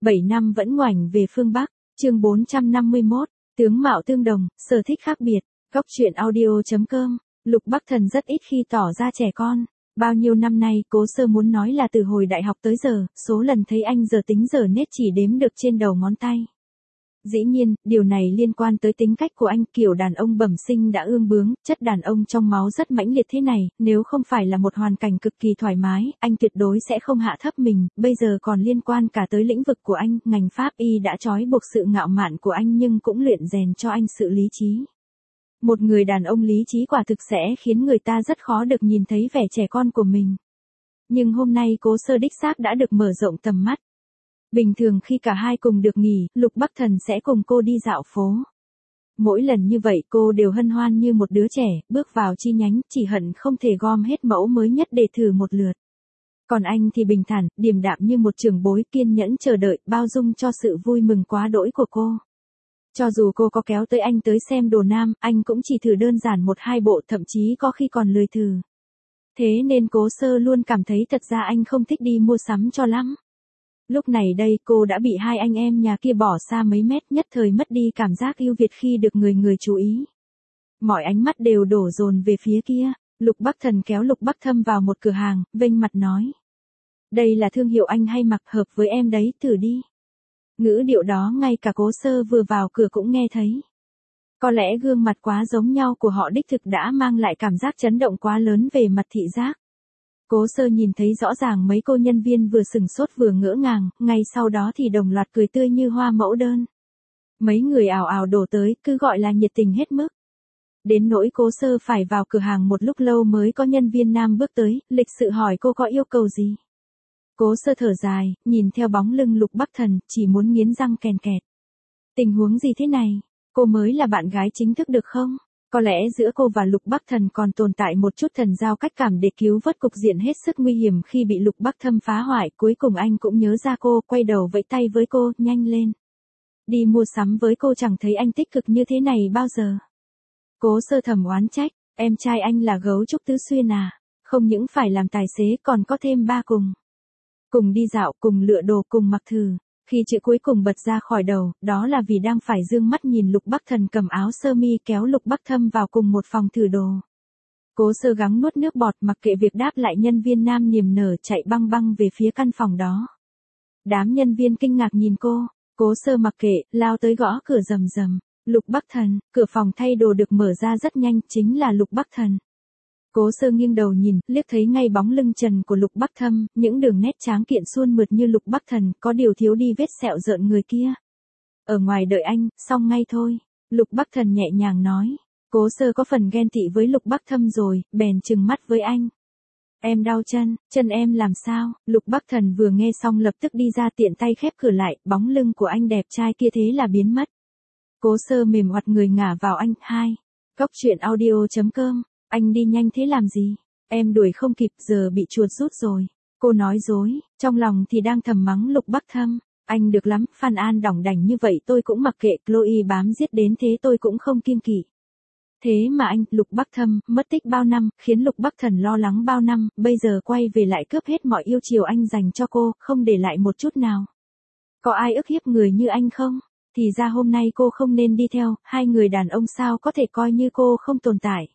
7 năm vẫn ngoảnh về phương Bắc, chương 451, tướng mạo tương đồng, sở thích khác biệt, góc truyện audio.com, Lục Bắc Thần rất ít khi tỏ ra trẻ con. Bao nhiêu năm nay Cố Sơ muốn nói là từ hồi đại học tới giờ, số lần thấy anh giờ tính giờ nết chỉ đếm được trên đầu ngón tay. Dĩ nhiên, điều này liên quan tới tính cách của anh, kiểu đàn ông bẩm sinh đã ương bướng, chất đàn ông trong máu rất mãnh liệt thế này, nếu không phải là một hoàn cảnh cực kỳ thoải mái, anh tuyệt đối sẽ không hạ thấp mình, bây giờ còn liên quan cả tới lĩnh vực của anh, ngành pháp y đã trói buộc sự ngạo mạn của anh nhưng cũng luyện rèn cho anh sự lý trí. Một người đàn ông lý trí quả thực sẽ khiến người ta rất khó được nhìn thấy vẻ trẻ con của mình. Nhưng hôm nay Cố Sơ đích xác đã được mở rộng tầm mắt. Bình thường khi cả hai cùng được nghỉ, Lục Bắc Thần sẽ cùng cô đi dạo phố. Mỗi lần như vậy cô đều hân hoan như một đứa trẻ, bước vào chi nhánh, chỉ hận không thể gom hết mẫu mới nhất để thử một lượt. Còn anh thì bình thản, điềm đạm như một trưởng bối, kiên nhẫn chờ đợi, bao dung cho sự vui mừng quá đỗi của cô. Cho dù cô có kéo tới anh tới xem đồ nam, anh cũng chỉ thử đơn giản 1-2 bộ, thậm chí có khi còn lười thử. Thế nên Cố Sơ luôn cảm thấy thật ra anh không thích đi mua sắm cho lắm. Lúc này đây cô đã bị hai anh em nhà kia bỏ xa mấy mét, nhất thời mất đi cảm giác ưu việt khi được người người chú ý. Mọi ánh mắt đều đổ dồn về phía kia. Lục Bắc Thần kéo Lục Bắc Thâm vào một cửa hàng, vênh mặt nói. Đây là thương hiệu anh hay mặc, hợp với em đấy, thử đi. Ngữ điệu đó ngay cả Cố Sơ vừa vào cửa cũng nghe thấy. Có lẽ gương mặt quá giống nhau của họ đích thực đã mang lại cảm giác chấn động quá lớn về mặt thị giác. Cố Sơ nhìn thấy rõ ràng mấy cô nhân viên vừa sừng sốt vừa ngỡ ngàng, ngay sau đó thì đồng loạt cười tươi như hoa mẫu đơn. Mấy người ào ào đổ tới, cứ gọi là nhiệt tình hết mức. Đến nỗi Cố Sơ phải vào cửa hàng một lúc lâu mới có nhân viên nam bước tới, lịch sự hỏi cô có yêu cầu gì. Cố Sơ thở dài, nhìn theo bóng lưng Lục Bắc Thần, chỉ muốn nghiến răng kèn kẹt. Tình huống gì thế này? Cô mới là bạn gái chính thức được không? Có lẽ giữa cô và Lục Bắc Thần còn tồn tại một chút thần giao cách cảm để cứu vớt cục diện hết sức nguy hiểm khi bị Lục Bắc Thâm phá hoại. Cuối cùng anh cũng nhớ ra cô, quay đầu vẫy tay với cô, nhanh lên. Đi mua sắm với cô, chẳng thấy anh tích cực như thế này bao giờ. Cố Sơ thầm oán trách, em trai anh là gấu trúc tứ xuyên à, không những phải làm tài xế còn có thêm ba cùng. Cùng đi dạo, cùng lựa đồ, cùng mặc thử. Khi chữ cuối cùng bật ra khỏi đầu, đó là vì đang phải dương mắt nhìn Lục Bắc Thần cầm áo sơ mi kéo Lục Bắc Thâm vào cùng một phòng thử đồ. Cố Sơ gắng nuốt nước bọt, mặc kệ việc đáp lại nhân viên nam niềm nở, chạy băng băng về phía căn phòng đó. Đám nhân viên kinh ngạc nhìn cô, Cố Sơ mặc kệ, lao tới gõ cửa rầm rầm. Lục Bắc Thần, cửa phòng thay đồ được mở ra rất nhanh, chính là Lục Bắc Thần. Cố Sơ nghiêng đầu nhìn, liếc thấy ngay bóng lưng trần của Lục Bắc Thâm, những đường nét tráng kiện suôn mượt như Lục Bắc Thần, có điều thiếu đi vết sẹo rợn người kia. Ở ngoài đợi anh, xong ngay thôi, Lục Bắc Thần nhẹ nhàng nói. Cố Sơ có phần ghen tị với Lục Bắc Thâm rồi, bèn trừng mắt với anh. Em đau chân em làm sao? Lục Bắc Thần vừa nghe xong lập tức đi ra, tiện tay khép cửa lại, bóng lưng của anh đẹp trai kia thế là biến mất. Cố Sơ mềm oặt người ngả vào anh. Góc truyện audio.com. Anh đi nhanh thế làm gì? Em đuổi không kịp, giờ bị chuột rút rồi. Cô nói dối, trong lòng thì đang thầm mắng Lục Bắc Thâm. Anh được lắm, Phan An đỏng đảnh như vậy tôi cũng mặc kệ, Chloe bám giết đến thế tôi cũng không kiêng kỵ. Thế mà anh, Lục Bắc Thâm, mất tích bao năm, khiến Lục Bắc Thần lo lắng bao năm, bây giờ quay về lại cướp hết mọi yêu chiều anh dành cho cô, không để lại một chút nào. Có ai ức hiếp người như anh không? Thì ra hôm nay cô không nên đi theo, hai người đàn ông sao có thể coi như cô không tồn tại.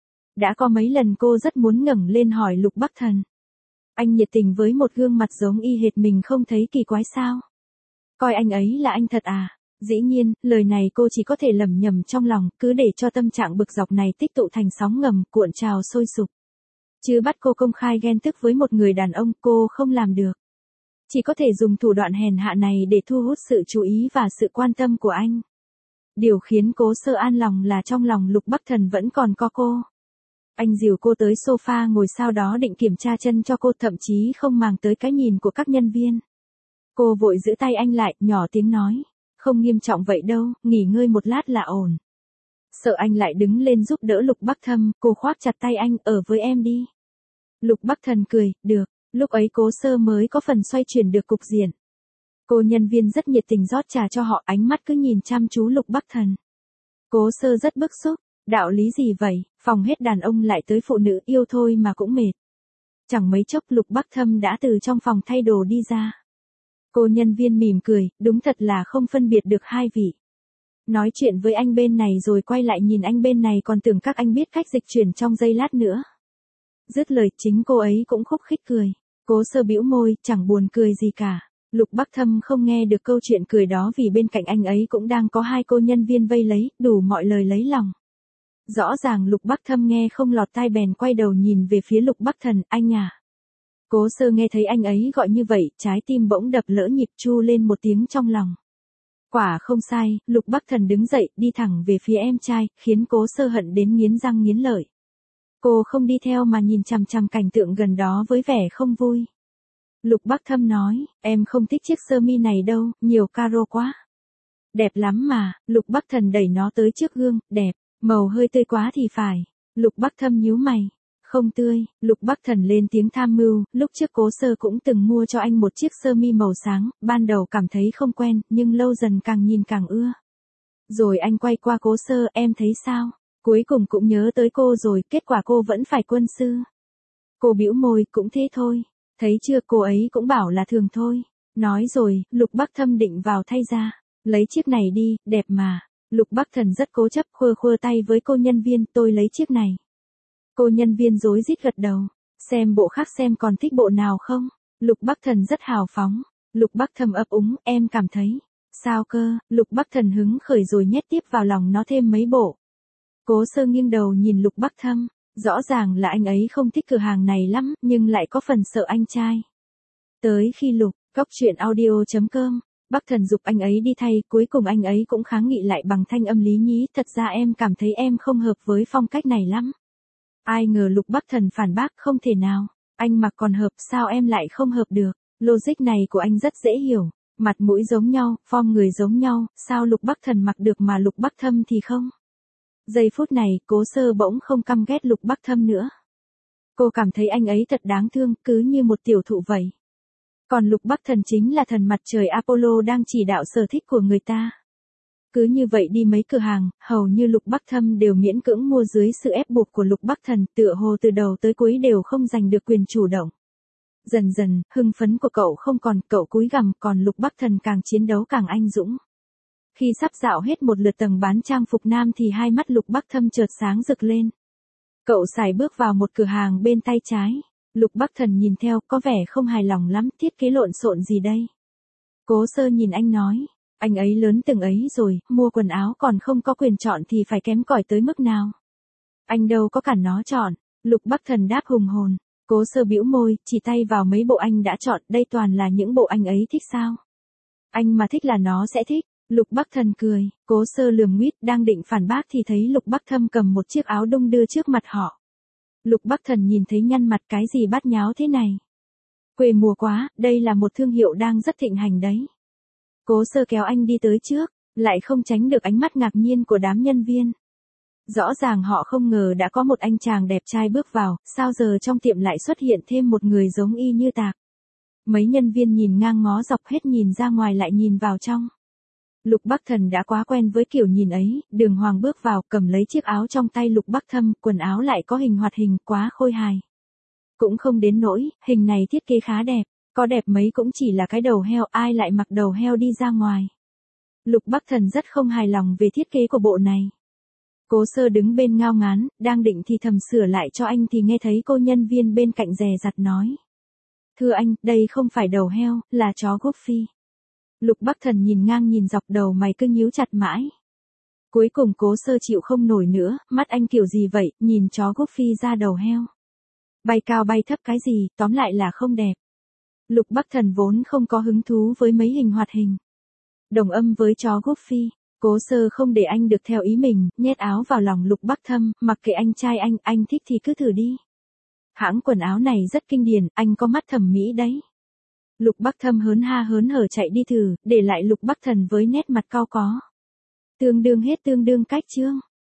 Đã có mấy lần cô rất muốn ngẩng lên hỏi Lục Bắc Thần. Anh nhiệt tình với một gương mặt giống y hệt mình không thấy kỳ quái sao? Coi anh ấy là anh thật à? Dĩ nhiên, lời này cô chỉ có thể lẩm nhẩm trong lòng, cứ để cho tâm trạng bực dọc này tích tụ thành sóng ngầm, cuộn trào sôi sục. Chứ bắt cô công khai ghen tức với một người đàn ông, cô không làm được. Chỉ có thể dùng thủ đoạn hèn hạ này để thu hút sự chú ý và sự quan tâm của anh. Điều khiến Cố Sơ an lòng là trong lòng Lục Bắc Thần vẫn còn có cô. Anh dìu cô tới sofa ngồi, sau đó định kiểm tra chân cho cô, thậm chí không màng tới cái nhìn của các nhân viên. Cô vội giữ tay anh lại, nhỏ tiếng nói. Không nghiêm trọng vậy đâu, nghỉ ngơi một lát là ổn. Sợ anh lại đứng lên giúp đỡ Lục Bắc Thâm, cô khoác chặt tay anh, ở với em đi. Lục Bắc Thần cười, được, lúc ấy Cố Sơ mới có phần xoay chuyển được cục diện. Cô nhân viên rất nhiệt tình rót trà cho họ, ánh mắt cứ nhìn chăm chú Lục Bắc Thần. Cố Sơ rất bức xúc, đạo lý gì vậy, phòng hết đàn ông lại tới phụ nữ, yêu thôi mà cũng mệt. Chẳng mấy chốc Lục Bắc Thâm đã từ trong phòng thay đồ đi ra. Cô nhân viên mỉm cười, đúng thật là không phân biệt được hai vị. Nói chuyện với anh bên này rồi quay lại nhìn anh bên này còn tưởng các anh biết cách dịch chuyển trong giây lát nữa. Dứt lời chính cô ấy cũng khúc khích cười. Cố Sơ bĩu môi, chẳng buồn cười gì cả. Lục Bắc Thâm không nghe được câu chuyện cười đó vì bên cạnh anh ấy cũng đang có hai cô nhân viên vây lấy, đủ mọi lời lấy lòng. Rõ ràng Lục Bắc Thâm nghe không lọt tai bèn quay đầu nhìn về phía Lục Bắc Thần, anh à. Cố Sơ nghe thấy anh ấy gọi như vậy, trái tim bỗng đập lỡ nhịp, chu lên một tiếng trong lòng. Quả không sai, Lục Bắc Thần đứng dậy, đi thẳng về phía em trai, khiến Cố Sơ hận đến nghiến răng nghiến lợi. Cô không đi theo mà nhìn chằm chằm cảnh tượng gần đó với vẻ không vui. Lục Bắc Thâm nói, em không thích chiếc sơ mi này đâu, nhiều caro quá. Đẹp lắm mà, Lục Bắc Thần đẩy nó tới trước gương, đẹp, màu hơi tươi quá thì phải. Lục Bắc Thâm nhíu mày. Không tươi, Lục Bắc Thần lên tiếng tham mưu, lúc trước Cố Sơ cũng từng mua cho anh một chiếc sơ mi màu sáng, ban đầu cảm thấy không quen, nhưng lâu dần càng nhìn càng ưa. Rồi anh quay qua Cố Sơ, em thấy sao? Cuối cùng cũng nhớ tới cô rồi, kết quả cô vẫn phải quân sư. Cô bĩu môi, cũng thế thôi. Thấy chưa, cô ấy cũng bảo là thường thôi. Nói rồi, Lục Bắc Thâm định vào thay ra. Lấy chiếc này đi, đẹp mà. Lục Bắc Thần rất cố chấp, khua tay với cô nhân viên, tôi lấy chiếc này. Cô nhân viên rối rít gật đầu. Xem bộ khác xem còn thích bộ nào không? Lục Bắc Thần rất hào phóng. Lục Bắc Thâm ấp úng, em cảm thấy. Sao cơ? Lục Bắc Thần hứng khởi rồi nhét tiếp vào lòng nó thêm mấy bộ. Cố Sơ nghiêng đầu nhìn Lục Bắc Thâm. Rõ ràng là anh ấy không thích cửa hàng này lắm, nhưng lại có phần sợ anh trai. Tới khi Góc truyện audio.com, Bắc Thần giục anh ấy đi thay, cuối cùng anh ấy cũng kháng nghị lại bằng thanh âm lý nhí, thật ra em cảm thấy em không hợp với phong cách này lắm. Ai ngờ Lục Bắc Thần phản bác, không thể nào, anh mặc còn hợp, sao em lại không hợp được, logic này của anh rất dễ hiểu, mặt mũi giống nhau, form người giống nhau, sao Lục Bắc Thần mặc được mà Lục Bắc Thâm thì không? Giây phút này, Cố Sơ bỗng không căm ghét Lục Bắc Thâm nữa. Cô cảm thấy anh ấy thật đáng thương, cứ như một tiểu thụ vậy. Còn Lục Bắc Thần chính là thần mặt trời Apollo đang chỉ đạo sở thích của người ta. Cứ như vậy đi mấy cửa hàng, hầu như Lục Bắc Thâm đều miễn cưỡng mua dưới sự ép buộc của Lục Bắc Thần, tựa hồ từ đầu tới cuối đều không giành được quyền chủ động. Dần dần, hưng phấn của cậu không còn, cậu cúi gằm, còn Lục Bắc Thần càng chiến đấu càng anh dũng. Khi sắp dạo hết một lượt tầng bán trang phục nam thì hai mắt Lục Bắc Thâm chợt sáng rực lên. Cậu sải bước vào một cửa hàng bên tay trái. Lục Bắc Thần nhìn theo, có vẻ không hài lòng lắm, thiết kế lộn xộn gì đây? Cố Sơ nhìn anh nói, anh ấy lớn từng ấy rồi, mua quần áo còn không có quyền chọn thì phải kém cỏi tới mức nào? Anh đâu có cản nó chọn. Lục Bắc Thần đáp hùng hồn. Cố Sơ bĩu môi, chỉ tay vào mấy bộ anh đã chọn, đây toàn là những bộ anh ấy thích sao? Anh mà thích là nó sẽ thích. Lục Bắc Thần cười, Cố Sơ lườm nguýt, đang định phản bác thì thấy Lục Bắc Thâm cầm một chiếc áo đung đưa trước mặt họ. Lục Bắc Thần nhìn thấy nhăn mặt, cái gì bát nháo thế này? Quê mùa quá, đây là một thương hiệu đang rất thịnh hành đấy. Cố Sơ kéo anh đi tới trước, lại không tránh được ánh mắt ngạc nhiên của đám nhân viên. Rõ ràng họ không ngờ đã có một anh chàng đẹp trai bước vào, sao giờ trong tiệm lại xuất hiện thêm một người giống y như tạc. Mấy nhân viên nhìn ngang ngó dọc hết nhìn ra ngoài lại nhìn vào trong. Lục Bắc Thần đã quá quen với kiểu nhìn ấy, Đường Hoàng bước vào, cầm lấy chiếc áo trong tay Lục Bắc Thâm, quần áo lại có hình hoạt hình, quá khôi hài. Cũng không đến nỗi, hình này thiết kế khá đẹp, có đẹp mấy cũng chỉ là cái đầu heo, ai lại mặc đầu heo đi ra ngoài. Lục Bắc Thần rất không hài lòng về thiết kế của bộ này. Cố Sơ đứng bên ngao ngán, đang định thì thầm sửa lại cho anh thì nghe thấy cô nhân viên bên cạnh dè dặt nói. Thưa anh, đây không phải đầu heo, là chó Goofy. Lục Bắc Thần nhìn ngang nhìn dọc, đầu mày cứ nhíu chặt mãi. Cuối cùng Cố Sơ chịu không nổi nữa, mắt anh kiểu gì vậy, nhìn chó Goofy ra đầu heo. Bay cao bay thấp cái gì, tóm lại là không đẹp. Lục Bắc Thần vốn không có hứng thú với mấy hình hoạt hình. Đồng âm với chó Goofy, Cố Sơ không để anh được theo ý mình, nhét áo vào lòng Lục Bắc Thâm, mặc kệ anh trai anh thích thì cứ thử đi. Hãng quần áo này rất kinh điển, anh có mắt thẩm mỹ đấy. Lục Bắc Thâm hớn ha hớn hở chạy đi thử, để lại Lục Bắc Thần với nét mặt cau có. Tương đương hết tương đương cách chương.